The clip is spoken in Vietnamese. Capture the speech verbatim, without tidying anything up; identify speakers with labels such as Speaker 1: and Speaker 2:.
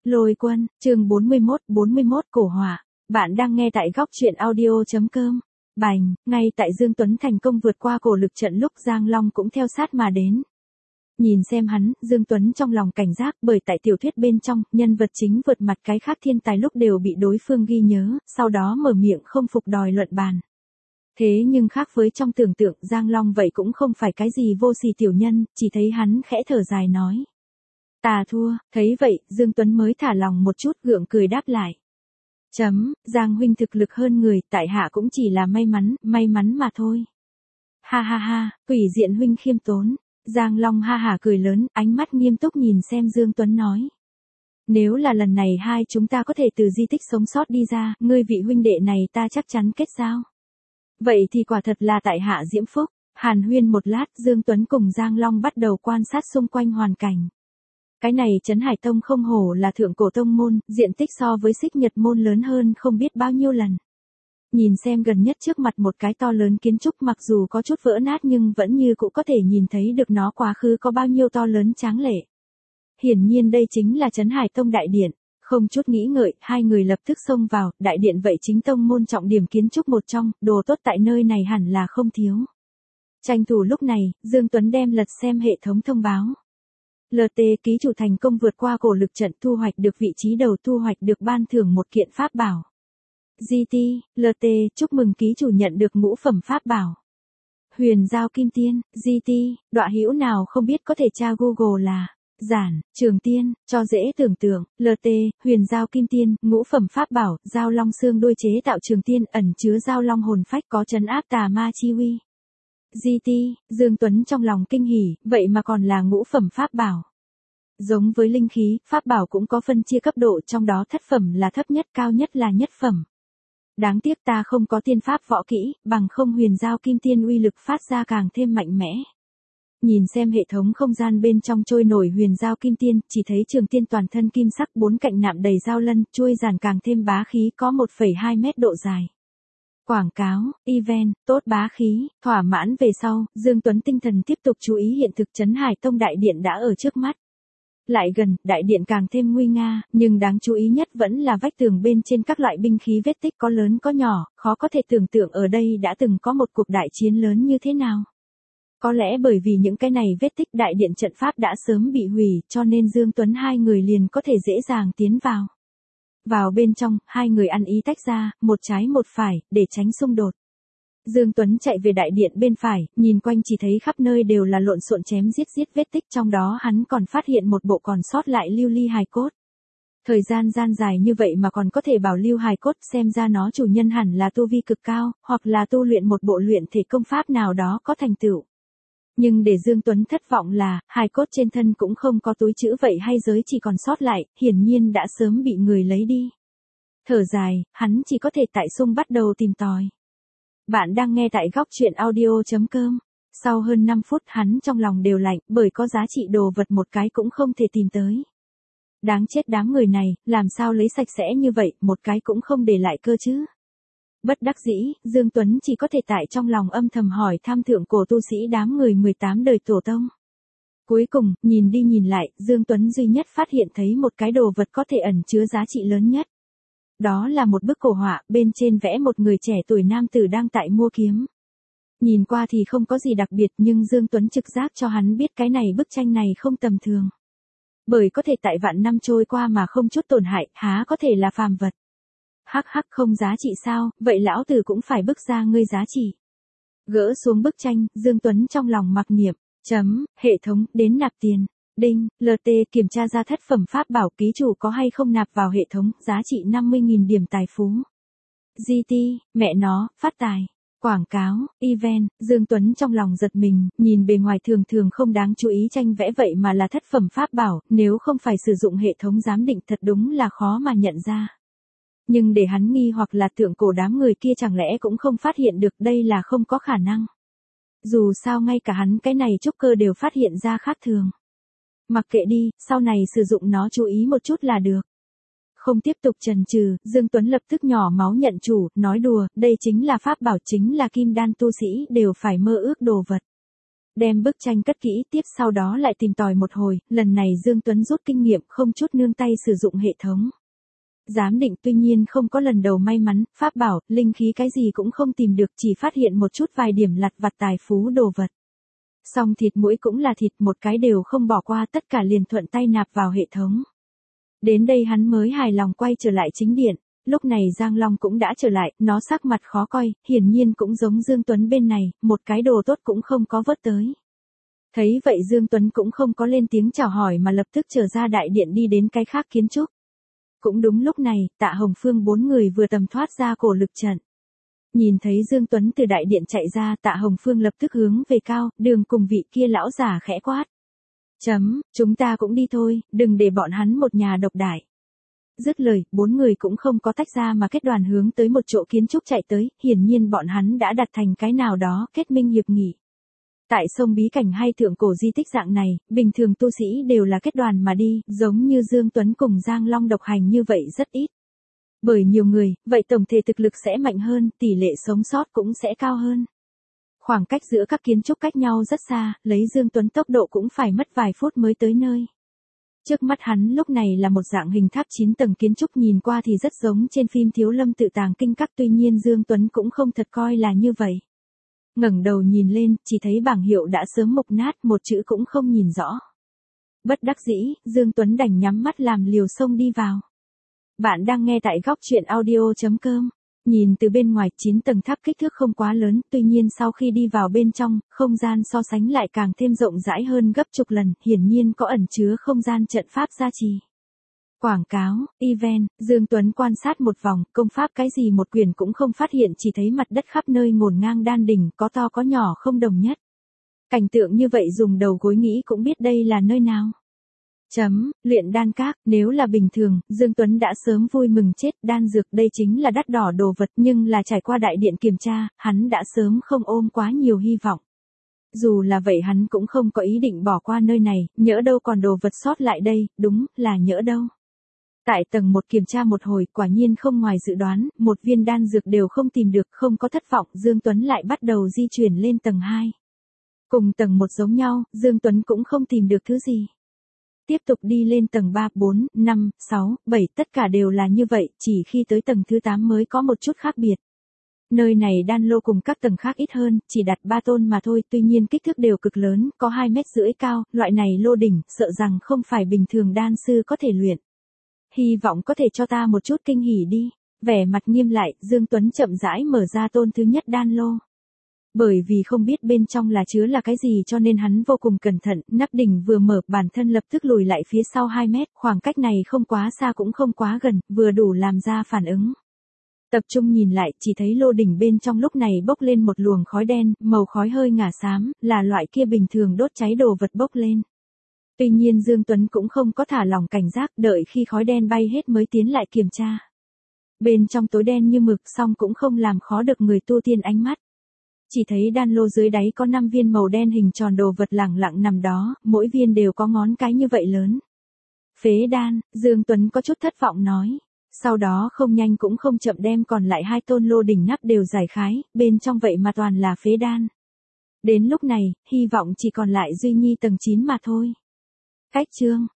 Speaker 1: Lôi Quân, chương bốn mươi mốt, bốn mươi mốt cổ hỏa. Bạn đang nghe tại góc truyện audio chấm com. Bành, ngay tại Dương Tuấn thành công vượt qua cổ lực trận lúc Giang Long cũng theo sát mà đến. Nhìn xem hắn, Dương Tuấn trong lòng cảnh giác bởi tại tiểu thuyết bên trong, nhân vật chính vượt mặt cái khác thiên tài lúc đều bị đối phương ghi nhớ, sau đó mở miệng không phục đòi luận bàn. Thế nhưng khác với trong tưởng tượng Giang Long vậy cũng không phải cái gì vô sỉ tiểu nhân, chỉ thấy hắn khẽ thở dài nói. Ta thua, thấy vậy, Dương Tuấn mới thả lòng một chút gượng cười đáp lại. Chấm, Giang huynh thực lực hơn người, tại hạ cũng chỉ là may mắn, may mắn mà thôi. Ha ha ha, Quỷ Diện huynh khiêm tốn. Giang Long ha hả cười lớn, ánh mắt nghiêm túc nhìn xem Dương Tuấn nói. Nếu là lần này hai chúng ta có thể từ di tích sống sót đi ra, ngươi vị huynh đệ này ta chắc chắn kết giao. Vậy thì quả thật là tại hạ diễm phúc. Hàn huyên một lát, Dương Tuấn cùng Giang Long bắt đầu quan sát xung quanh hoàn cảnh. Cái này Trấn Hải Tông không hổ là thượng cổ tông môn, diện tích so với Xích Nhật môn lớn hơn không biết bao nhiêu lần. Nhìn xem gần nhất trước mặt một cái to lớn kiến trúc mặc dù có chút vỡ nát nhưng vẫn như cũng có thể nhìn thấy được nó quá khứ có bao nhiêu to lớn tráng lệ. Hiển nhiên đây chính là Trấn Hải Tông đại điện. Không chút nghĩ ngợi, hai người lập tức xông vào, đại điện vậy chính tông môn trọng điểm kiến trúc một trong, đồ tốt tại nơi này hẳn là không thiếu. Tranh thủ lúc này, Dương Tuấn đem lật xem hệ thống thông báo. lờ tê ký chủ thành công vượt qua cổ lực trận thu hoạch được vị trí đầu thu hoạch được ban thưởng một kiện pháp bảo. giê tê, lờ tê, chúc mừng ký chủ nhận được ngũ phẩm pháp bảo. Huyền Giao Kim Tiên, giê tê, đọa hữu nào không biết có thể tra Google là Giản, Trường Tiên, cho dễ tưởng tượng, lờ tê, Huyền Giao Kim Tiên, ngũ phẩm pháp bảo, Giao Long xương đôi chế tạo Trường Tiên ẩn chứa Giao Long hồn phách có trấn áp tà ma chi uy. giê tê, Dương Tuấn trong lòng kinh hỉ, vậy mà còn là ngũ phẩm pháp bảo. Giống với linh khí, pháp bảo cũng có phân chia cấp độ trong đó thất phẩm là thấp nhất cao nhất là nhất phẩm. Đáng tiếc ta không có tiên pháp võ kỹ, bằng không Huyền Giao Kim Tiên uy lực phát ra càng thêm mạnh mẽ. Nhìn xem hệ thống không gian bên trong trôi nổi Huyền Giao Kim Tiên, chỉ thấy Trường Tiên toàn thân kim sắc bốn cạnh nạm đầy dao lân, chuôi giàn càng thêm bá khí có một phẩy hai mét độ dài. Quảng cáo, event, tốt bá khí, thỏa mãn về sau, Dương Tuấn tinh thần tiếp tục chú ý hiện thực Trấn Hải Tông đại điện đã ở trước mắt. Lại gần, đại điện càng thêm nguy nga, nhưng đáng chú ý nhất vẫn là vách tường bên trên các loại binh khí vết tích có lớn có nhỏ, khó có thể tưởng tượng ở đây đã từng có một cuộc đại chiến lớn như thế nào. Có lẽ bởi vì những cái này vết tích đại điện trận pháp đã sớm bị hủy, cho nên Dương Tuấn hai người liền có thể dễ dàng tiến vào. Vào bên trong, hai người ăn ý tách ra, một trái một phải, để tránh xung đột. Dương Tuấn chạy về đại điện bên phải, nhìn quanh chỉ thấy khắp nơi đều là lộn xộn chém giết giết vết tích, trong đó hắn còn phát hiện một bộ còn sót lại lưu ly hài cốt. Thời gian gian dài như vậy mà còn có thể bảo lưu hài cốt, xem ra nó chủ nhân hẳn là tu vi cực cao, hoặc là tu luyện một bộ luyện thể công pháp nào đó có thành tựu. Nhưng để Dương Tuấn thất vọng là, hài cốt trên thân cũng không có túi chữ vậy hay giới chỉ còn sót lại, hiển nhiên đã sớm bị người lấy đi. Thở dài, hắn chỉ có thể tại sung bắt đầu tìm tòi. Bạn đang nghe tại góc truyện audio chấm com. Sau hơn năm phút hắn trong lòng đều lạnh, bởi có giá trị đồ vật một cái cũng không thể tìm tới. Đáng chết đám người này, làm sao lấy sạch sẽ như vậy, một cái cũng không để lại cơ chứ. Bất đắc dĩ, Dương Tuấn chỉ có thể tại trong lòng âm thầm hỏi thăm thượng cổ tu sĩ đám người mười tám đời tổ tông. Cuối cùng, nhìn đi nhìn lại, Dương Tuấn duy nhất phát hiện thấy một cái đồ vật có thể ẩn chứa giá trị lớn nhất. Đó là một bức cổ họa, bên trên vẽ một người trẻ tuổi nam tử đang tại mua kiếm. Nhìn qua thì không có gì đặc biệt nhưng Dương Tuấn trực giác cho hắn biết cái này bức tranh này không tầm thường. Bởi có thể tại vạn năm trôi qua mà không chút tổn hại, há có thể là phàm vật. Hắc hắc không giá trị sao, vậy lão tử cũng phải bức ra ngươi giá trị. Gỡ xuống bức tranh, Dương Tuấn trong lòng mặc niệm, chấm, hệ thống, đến nạp tiền. Đinh, lờ tê kiểm tra ra thất phẩm pháp bảo ký chủ có hay không nạp vào hệ thống, giá trị năm mươi nghìn điểm tài phú. giê tê, mẹ nó, phát tài. Quảng cáo, event, Dương Tuấn trong lòng giật mình, nhìn bề ngoài thường thường không đáng chú ý tranh vẽ vậy mà là thất phẩm pháp bảo, nếu không phải sử dụng hệ thống giám định thật đúng là khó mà nhận ra. Nhưng để hắn nghi hoặc là thượng cổ đám người kia chẳng lẽ cũng không phát hiện được, đây là không có khả năng. Dù sao ngay cả hắn cái này trúc cơ đều phát hiện ra khác thường. Mặc kệ đi, sau này sử dụng nó chú ý một chút là được. Không tiếp tục chần chừ, Dương Tuấn lập tức nhỏ máu nhận chủ, nói đùa, đây chính là pháp bảo, chính là kim đan tu sĩ đều phải mơ ước đồ vật. Đem bức tranh cất kỹ tiếp sau đó lại tìm tòi một hồi, lần này Dương Tuấn rút kinh nghiệm không chút nương tay sử dụng hệ thống. Giám định tuy nhiên không có lần đầu may mắn, pháp bảo, linh khí cái gì cũng không tìm được, chỉ phát hiện một chút vài điểm lặt vặt tài phú đồ vật. Song thịt mũi cũng là thịt, một cái đều không bỏ qua, tất cả liền thuận tay nạp vào hệ thống. Đến đây hắn mới hài lòng quay trở lại chính điện, lúc này Giang Long cũng đã trở lại, nó sắc mặt khó coi, hiển nhiên cũng giống Dương Tuấn bên này, một cái đồ tốt cũng không có vớt tới. Thấy vậy Dương Tuấn cũng không có lên tiếng chào hỏi mà lập tức trở ra đại điện đi đến cái khác kiến trúc. Cũng đúng lúc này, Tạ Hồng Phương bốn người vừa tầm thoát ra cổ lực trận. Nhìn thấy Dương Tuấn từ đại điện chạy ra, Tạ Hồng Phương lập tức hướng về Cao Đường cùng vị kia lão giả khẽ quát. Chấm, chúng ta cũng đi thôi, đừng để bọn hắn một nhà độc đại. Dứt lời, bốn người cũng không có tách ra mà kết đoàn hướng tới một chỗ kiến trúc chạy tới, hiển nhiên bọn hắn đã đặt thành cái nào đó kết minh hiệp nghị. Tại sông bí cảnh hay thượng cổ di tích dạng này, bình thường tu sĩ đều là kết đoàn mà đi, giống như Dương Tuấn cùng Giang Long độc hành như vậy rất ít. Bởi nhiều người, vậy tổng thể thực lực sẽ mạnh hơn, tỷ lệ sống sót cũng sẽ cao hơn. Khoảng cách giữa các kiến trúc cách nhau rất xa, lấy Dương Tuấn tốc độ cũng phải mất vài phút mới tới nơi. Trước mắt hắn lúc này là một dạng hình tháp chín tầng kiến trúc, nhìn qua thì rất giống trên phim Thiếu Lâm Tự Tàng Kinh Các, tuy nhiên Dương Tuấn cũng không thật coi là như vậy. Ngẩng đầu nhìn lên, chỉ thấy bảng hiệu đã sớm mục nát, một chữ cũng không nhìn rõ. Bất đắc dĩ, Dương Tuấn đành nhắm mắt làm liều xông đi vào. Bạn đang nghe tại góc truyện audio chấm com. Nhìn từ bên ngoài, chín tầng tháp kích thước không quá lớn, tuy nhiên sau khi đi vào bên trong, không gian so sánh lại càng thêm rộng rãi hơn gấp chục lần, hiển nhiên có ẩn chứa không gian trận pháp gia trì. Quảng cáo, event, Dương Tuấn quan sát một vòng, công pháp cái gì một quyển cũng không phát hiện, chỉ thấy mặt đất khắp nơi ngổn ngang đan đỉnh, có to có nhỏ không đồng nhất. Cảnh tượng như vậy dùng đầu gối nghĩ cũng biết đây là nơi nào. Chấm, luyện đan các, nếu là bình thường, Dương Tuấn đã sớm vui mừng chết, đan dược đây chính là đắt đỏ đồ vật, nhưng là trải qua đại điện kiểm tra, hắn đã sớm không ôm quá nhiều hy vọng. Dù là vậy hắn cũng không có ý định bỏ qua nơi này, nhỡ đâu còn đồ vật sót lại đây, đúng, là nhỡ đâu. Tại tầng một kiểm tra một hồi, quả nhiên không ngoài dự đoán, một viên đan dược đều không tìm được, không có thất vọng, Dương Tuấn lại bắt đầu di chuyển lên tầng hai. Cùng tầng một giống nhau, Dương Tuấn cũng không tìm được thứ gì. Tiếp tục đi lên tầng ba, bốn, năm, sáu, bảy, tất cả đều là như vậy, chỉ khi tới tầng thứ tám mới có một chút khác biệt. Nơi này đan lô cùng các tầng khác ít hơn, chỉ đặt ba tôn mà thôi, tuy nhiên kích thước đều cực lớn, có hai mét rưỡi cao, loại này lô đỉnh, sợ rằng không phải bình thường đan sư có thể luyện. Hy vọng có thể cho ta một chút kinh hỉ đi. Vẻ mặt nghiêm lại, Dương Tuấn chậm rãi mở ra tôn thứ nhất đan lô. Bởi vì không biết bên trong là chứa là cái gì cho nên hắn vô cùng cẩn thận, nắp đỉnh vừa mở, bản thân lập tức lùi lại phía sau hai mét, khoảng cách này không quá xa cũng không quá gần, vừa đủ làm ra phản ứng. Tập trung nhìn lại, chỉ thấy lô đỉnh bên trong lúc này bốc lên một luồng khói đen, màu khói hơi ngả xám, là loại kia bình thường đốt cháy đồ vật bốc lên. Tuy nhiên Dương Tuấn cũng không có thả lỏng cảnh giác, đợi khi khói đen bay hết mới tiến lại kiểm tra. Bên trong tối đen như mực, song cũng không làm khó được người tu tiên ánh mắt. Chỉ thấy đan lô dưới đáy có năm viên màu đen hình tròn đồ vật lẳng lặng nằm đó, mỗi viên đều có ngón cái như vậy lớn. Phế đan, Dương Tuấn có chút thất vọng nói. Sau đó không nhanh cũng không chậm đem còn lại hai tôn lô đỉnh nắp đều giải khái, bên trong vậy mà toàn là phế đan. Đến lúc này, hy vọng chỉ còn lại duy nhi tầng chín mà thôi. Cách chương,